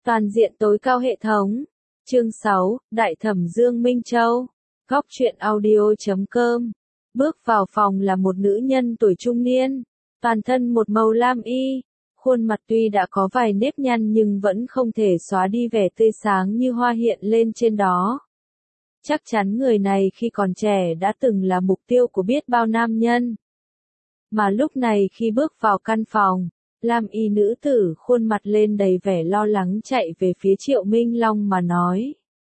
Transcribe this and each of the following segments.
Toàn diện tối cao hệ thống. Chương 6, Đại Thẩm Dương Minh Châu. Góc truyện audio.com. Bước vào phòng là một nữ nhân tuổi trung niên, toàn thân một màu lam y, khuôn mặt tuy đã có vài nếp nhăn nhưng vẫn không thể xóa đi vẻ tươi sáng như hoa hiện lên trên đó. Chắc chắn người này khi còn trẻ đã từng là mục tiêu của biết bao nam nhân. Mà lúc này khi bước vào căn phòng, lam y nữ tử khuôn mặt lên đầy vẻ lo lắng chạy về phía Triệu Minh Long mà nói.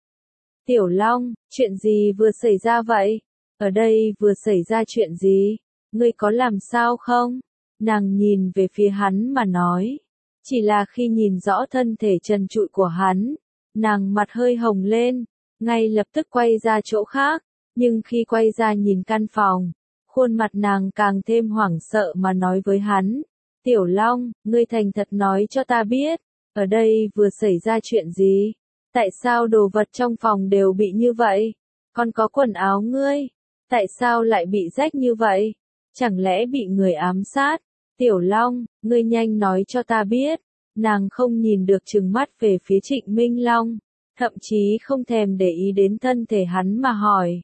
Tiểu Long, chuyện gì vừa xảy ra vậy? Ở đây vừa xảy ra chuyện gì? Ngươi có làm sao không? Nàng nhìn về phía hắn mà nói. Chỉ là khi nhìn rõ thân thể trần trụi của hắn, nàng mặt hơi hồng lên, ngay lập tức quay ra chỗ khác, nhưng khi quay ra nhìn căn phòng, khuôn mặt nàng càng thêm hoảng sợ mà nói với hắn. Tiểu Long, ngươi thành thật nói cho ta biết, ở đây vừa xảy ra chuyện gì? Tại sao đồ vật trong phòng đều bị như vậy? Còn có quần áo ngươi, tại sao lại bị rách như vậy? Chẳng lẽ bị người ám sát? Tiểu Long, ngươi nhanh nói cho ta biết. Nàng không nhìn được trừng mắt về phía Trịnh Minh Long, thậm chí không thèm để ý đến thân thể hắn mà hỏi.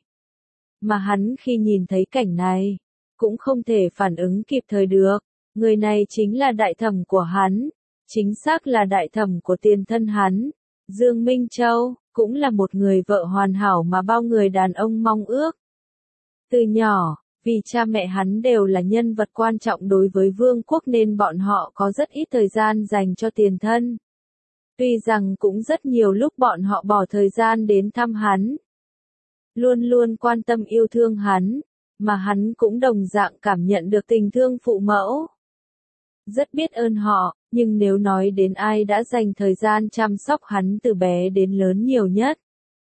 Mà hắn khi nhìn thấy cảnh này, cũng không thể phản ứng kịp thời được. Người này chính là đại thẩm của hắn, chính xác là đại thẩm của tiền thân hắn. Dương Minh Châu, cũng là một người vợ hoàn hảo mà bao người đàn ông mong ước. Từ nhỏ, vì cha mẹ hắn đều là nhân vật quan trọng đối với vương quốc nên bọn họ có rất ít thời gian dành cho tiền thân. Tuy rằng cũng rất nhiều lúc bọn họ bỏ thời gian đến thăm hắn, luôn luôn quan tâm yêu thương hắn, mà hắn cũng đồng dạng cảm nhận được tình thương phụ mẫu. Rất biết ơn họ, nhưng nếu nói đến ai đã dành thời gian chăm sóc hắn từ bé đến lớn nhiều nhất,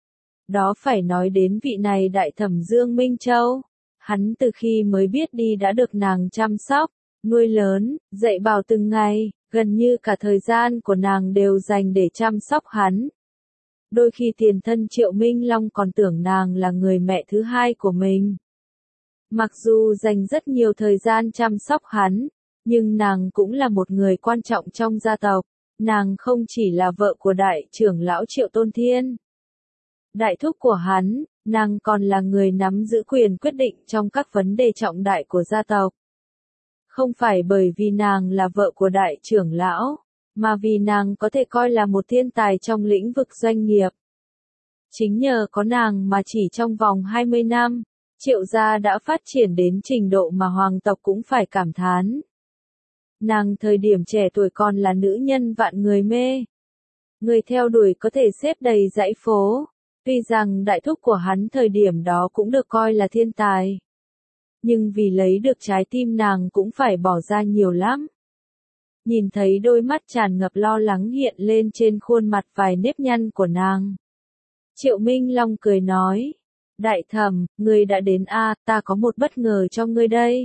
đó phải nói đến vị này đại thẩm Dương Minh Châu. Hắn từ khi mới biết đi đã được nàng chăm sóc, nuôi lớn, dạy bảo từng ngày, gần như cả thời gian của nàng đều dành để chăm sóc hắn. Đôi khi tiền thân Triệu Minh Long còn tưởng nàng là người mẹ thứ hai của mình. Mặc dù dành rất nhiều thời gian chăm sóc hắn, nhưng nàng cũng là một người quan trọng trong gia tộc. Nàng không chỉ là vợ của đại trưởng lão Triệu Tôn Thiên, đại thúc của hắn, nàng còn là người nắm giữ quyền quyết định trong các vấn đề trọng đại của gia tộc. Không phải bởi vì nàng là vợ của đại trưởng lão, mà vì nàng có thể coi là một thiên tài trong lĩnh vực doanh nghiệp. Chính nhờ có nàng mà chỉ trong vòng 20 năm, Triệu gia đã phát triển đến trình độ mà hoàng tộc cũng phải cảm thán. Nàng thời điểm trẻ tuổi còn là nữ nhân vạn người mê. Người theo đuổi có thể xếp đầy dãy phố. Tuy rằng đại thúc của hắn thời điểm đó cũng được coi là thiên tài, nhưng vì lấy được trái tim nàng cũng phải bỏ ra nhiều lắm. Nhìn thấy đôi mắt tràn ngập lo lắng hiện lên trên khuôn mặt vài nếp nhăn của nàng, Triệu Minh Long cười nói, đại thẩm, ngươi đã đến a, ta có một bất ngờ cho ngươi đây.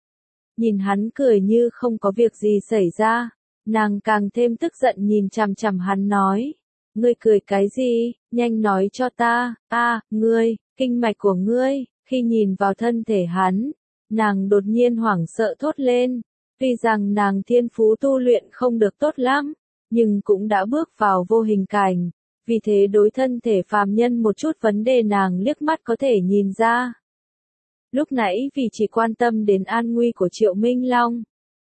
Nhìn hắn cười như không có việc gì xảy ra, nàng càng thêm tức giận nhìn chằm chằm hắn nói. Ngươi cười cái gì, nhanh nói cho ta, ngươi, kinh mạch của ngươi. Khi nhìn vào thân thể hắn, nàng đột nhiên hoảng sợ thốt lên. Tuy rằng nàng thiên phú tu luyện không được tốt lắm, nhưng cũng đã bước vào vô hình cảnh. Vì thế đối thân thể phàm nhân một chút vấn đề nàng liếc mắt có thể nhìn ra. Lúc nãy vì chỉ quan tâm đến an nguy của Triệu Minh Long,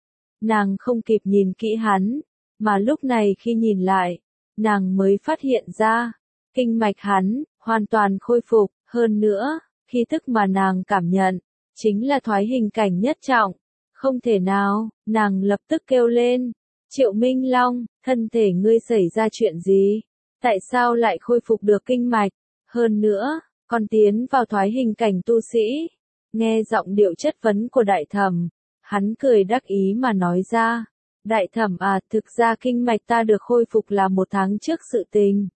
nàng không kịp nhìn kỹ hắn, mà lúc này khi nhìn lại, nàng mới phát hiện ra, kinh mạch hắn, hoàn toàn khôi phục, hơn nữa, khí thức mà nàng cảm nhận, chính là thoái hình cảnh nhất trọng. Không thể nào, nàng lập tức kêu lên, Triệu Minh Long, thân thể ngươi xảy ra chuyện gì? Tại sao lại khôi phục được kinh mạch? Hơn nữa, còn tiến vào thoái hình cảnh tu sĩ. Nghe giọng điệu chất vấn của đại thẩm, hắn cười đắc ý mà nói ra. Đại thẩm à, thực ra kinh mạch ta được khôi phục là 1 tháng trước sự tình.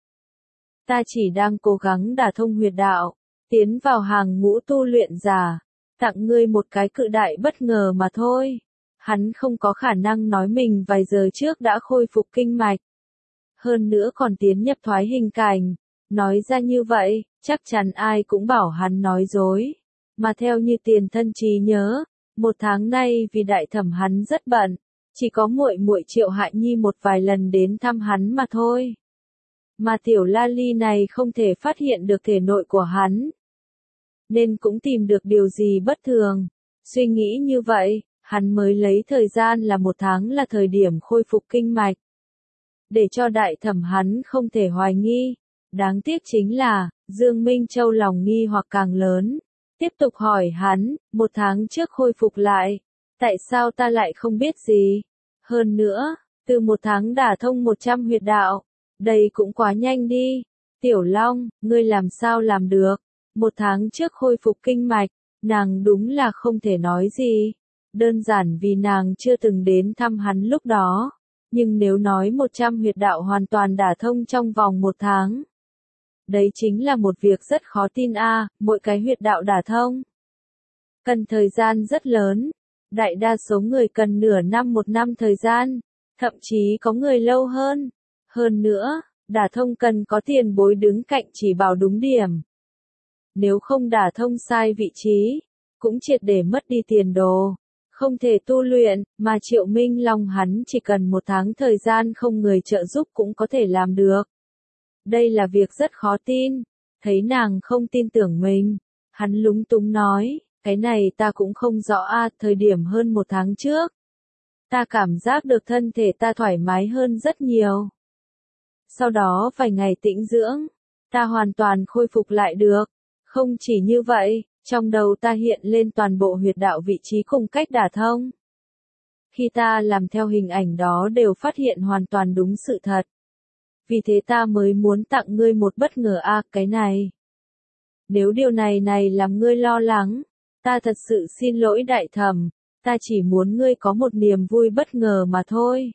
Ta chỉ đang cố gắng đả thông huyệt đạo, tiến vào hàng ngũ tu luyện giả, tặng ngươi một cái cự đại bất ngờ mà thôi. Hắn không có khả năng nói mình vài giờ trước đã khôi phục kinh mạch. Hơn nữa còn tiến nhập thoái hình cảnh, nói ra như vậy, chắc chắn ai cũng bảo hắn nói dối. Mà theo như tiền thân trí nhớ, 1 tháng nay vì đại thẩm hắn rất bận. Chỉ có muội muội Triệu Hại Nhi một vài lần đến thăm hắn mà thôi. Mà tiểu la ly này không thể phát hiện được thể nội của hắn, nên cũng tìm được điều gì bất thường. Suy nghĩ như vậy, hắn mới lấy thời gian là 1 tháng là thời điểm khôi phục kinh mạch. Để cho đại thẩm hắn không thể hoài nghi. Đáng tiếc chính là, Dương Minh Châu lòng nghi hoặc càng lớn. Tiếp tục hỏi hắn, 1 tháng trước khôi phục lại. Tại sao ta lại không biết gì? Hơn nữa, từ 1 tháng đả thông 100 huyệt đạo. Đây cũng quá nhanh đi. Tiểu Long, ngươi làm sao làm được? 1 tháng trước khôi phục kinh mạch, nàng đúng là không thể nói gì. Đơn giản vì nàng chưa từng đến thăm hắn lúc đó. Nhưng nếu nói 100 huyệt đạo hoàn toàn đả thông trong vòng 1 tháng. Đấy chính là một việc rất khó tin mỗi cái huyệt đạo đả thông. Cần thời gian rất lớn. Đại đa số người cần nửa năm 1 năm thời gian. Thậm chí có người lâu hơn. Hơn nữa, đả thông cần có tiền bối đứng cạnh chỉ bảo đúng điểm. Nếu không đả thông sai vị trí, cũng triệt để mất đi tiền đồ. Không thể tu luyện, mà Triệu Minh Long hắn chỉ cần 1 tháng thời gian không người trợ giúp cũng có thể làm được. Đây là việc rất khó tin. Thấy nàng không tin tưởng mình, hắn lúng túng nói, cái này ta cũng không rõ thời điểm hơn 1 tháng trước. Ta cảm giác được thân thể ta thoải mái hơn rất nhiều. Sau đó vài ngày tĩnh dưỡng, ta hoàn toàn khôi phục lại được. Không chỉ như vậy, trong đầu ta hiện lên toàn bộ huyệt đạo vị trí cùng cách đả thông. Khi ta làm theo hình ảnh đó đều phát hiện hoàn toàn đúng sự thật. Vì thế ta mới muốn tặng ngươi một bất ngờ cái này. Nếu điều này làm ngươi lo lắng, ta thật sự xin lỗi đại thẩm, ta chỉ muốn ngươi có một niềm vui bất ngờ mà thôi.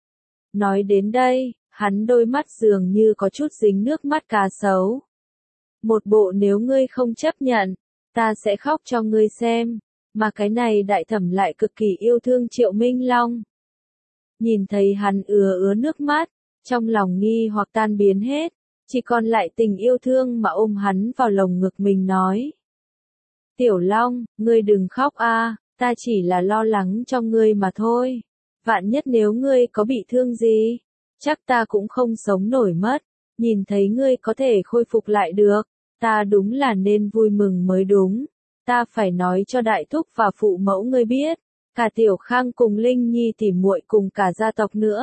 Nói đến đây, hắn đôi mắt dường như có chút dính nước mắt cá sấu. Một bộ nếu ngươi không chấp nhận, ta sẽ khóc cho ngươi xem, mà cái này đại thẩm lại cực kỳ yêu thương Triệu Minh Long. Nhìn thấy hắn ứa nước mắt, trong lòng nghi hoặc tan biến hết, chỉ còn lại tình yêu thương mà ôm hắn vào lồng ngực mình nói. Tiểu Long, ngươi đừng khóc ta chỉ là lo lắng cho ngươi mà thôi. Vạn nhất nếu ngươi có bị thương gì, chắc ta cũng không sống nổi mất. Nhìn thấy ngươi có thể khôi phục lại được, ta đúng là nên vui mừng mới đúng. Ta phải nói cho đại thúc và phụ mẫu ngươi biết, cả Tiểu Khang cùng Linh Nhi tỉ muội cùng cả gia tộc nữa.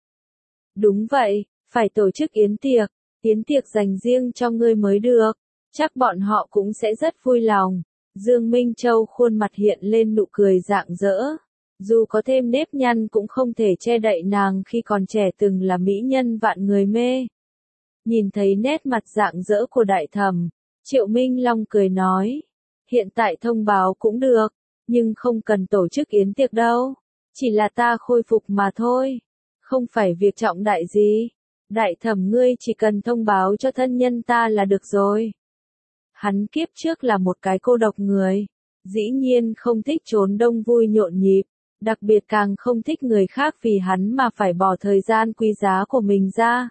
Đúng vậy, phải tổ chức yến tiệc dành riêng cho ngươi mới được, chắc bọn họ cũng sẽ rất vui lòng. Dương Minh Châu khuôn mặt hiện lên nụ cười rạng rỡ. Dù có thêm nếp nhăn cũng không thể che đậy nàng khi còn trẻ từng là mỹ nhân vạn người mê. Nhìn thấy nét mặt rạng rỡ của đại thẩm, Triệu Minh Long cười nói, hiện tại thông báo cũng được, nhưng không cần tổ chức yến tiệc đâu, chỉ là ta khôi phục mà thôi, không phải việc trọng đại gì. Đại thẩm ngươi chỉ cần thông báo cho thân nhân ta là được rồi. Hắn kiếp trước là một cái cô độc người, dĩ nhiên không thích trốn đông vui nhộn nhịp, đặc biệt càng không thích người khác vì hắn mà phải bỏ thời gian quý giá của mình ra.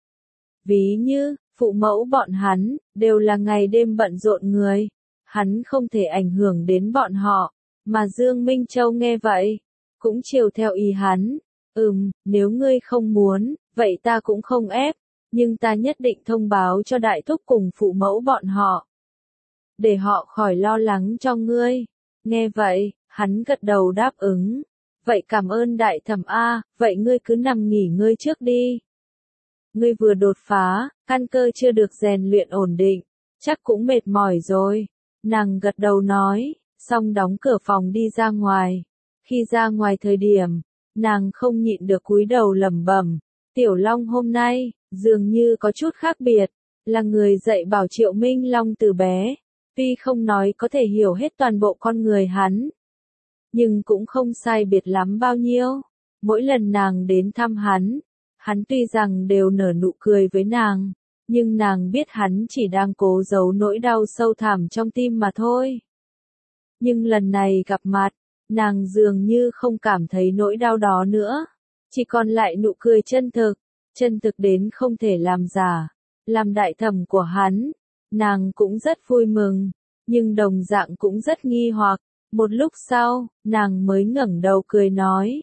Ví như, phụ mẫu bọn hắn, đều là ngày đêm bận rộn người, hắn không thể ảnh hưởng đến bọn họ, mà Dương Minh Châu nghe vậy, cũng chiều theo ý hắn, nếu ngươi không muốn, vậy ta cũng không ép, nhưng ta nhất định thông báo cho đại thúc cùng phụ mẫu bọn họ, để họ khỏi lo lắng cho ngươi. Nghe vậy, hắn gật đầu đáp ứng, vậy cảm ơn đại thẩm vậy ngươi cứ nằm nghỉ ngơi trước đi. Ngươi vừa đột phá, căn cơ chưa được rèn luyện ổn định, chắc cũng mệt mỏi rồi. Nàng gật đầu nói, xong đóng cửa phòng đi ra ngoài. Khi ra ngoài thời điểm, nàng không nhịn được cúi đầu lẩm bẩm, Tiểu Long hôm nay, dường như có chút khác biệt, là người dạy bảo Triệu Minh Long từ bé, tuy không nói có thể hiểu hết toàn bộ con người hắn, nhưng cũng không sai biệt lắm bao nhiêu. Mỗi lần nàng đến thăm hắn tuy rằng đều nở nụ cười với nàng, nhưng nàng biết hắn chỉ đang cố giấu nỗi đau sâu thẳm trong tim mà thôi. Nhưng lần này gặp mặt, nàng dường như không cảm thấy nỗi đau đó nữa, chỉ còn lại nụ cười chân thực đến không thể làm giả. Làm đại thẩm của hắn, nàng cũng rất vui mừng, nhưng đồng dạng cũng rất nghi hoặc. Một lúc sau, nàng mới ngẩng đầu cười nói,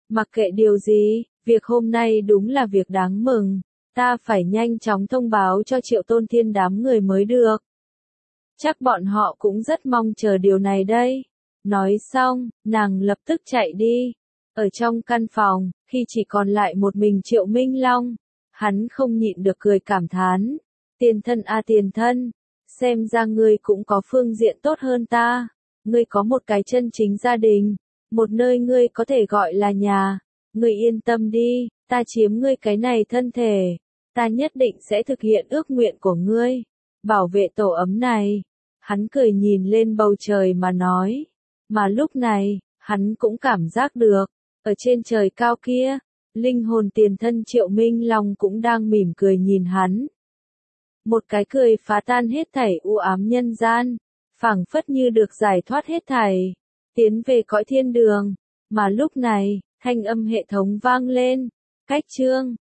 Mặc kệ điều gì, việc hôm nay đúng là việc đáng mừng. Ta phải nhanh chóng thông báo cho Triệu Tôn Thiên đám người mới được. Chắc bọn họ cũng rất mong chờ điều này đây. Nói xong, nàng lập tức chạy đi. Ở trong căn phòng, khi chỉ còn lại một mình Triệu Minh Long, hắn không nhịn được cười cảm thán. Tiền thân a tiền thân, xem ra ngươi cũng có phương diện tốt hơn ta. Ngươi có một cái chân chính gia đình, một nơi ngươi có thể gọi là nhà. Ngươi yên tâm đi, ta chiếm ngươi cái này thân thể. Ta nhất định sẽ thực hiện ước nguyện của ngươi. Bảo vệ tổ ấm này. Hắn cười nhìn lên bầu trời mà nói. Mà lúc này, hắn cũng cảm giác được. Ở trên trời cao kia, linh hồn tiền thân Triệu Minh Long cũng đang mỉm cười nhìn hắn. Một cái cười phá tan hết thảy u ám nhân gian, phảng phất như được giải thoát hết thảy, tiến về cõi thiên đường. Mà lúc này, thanh âm hệ thống vang lên. Cách chương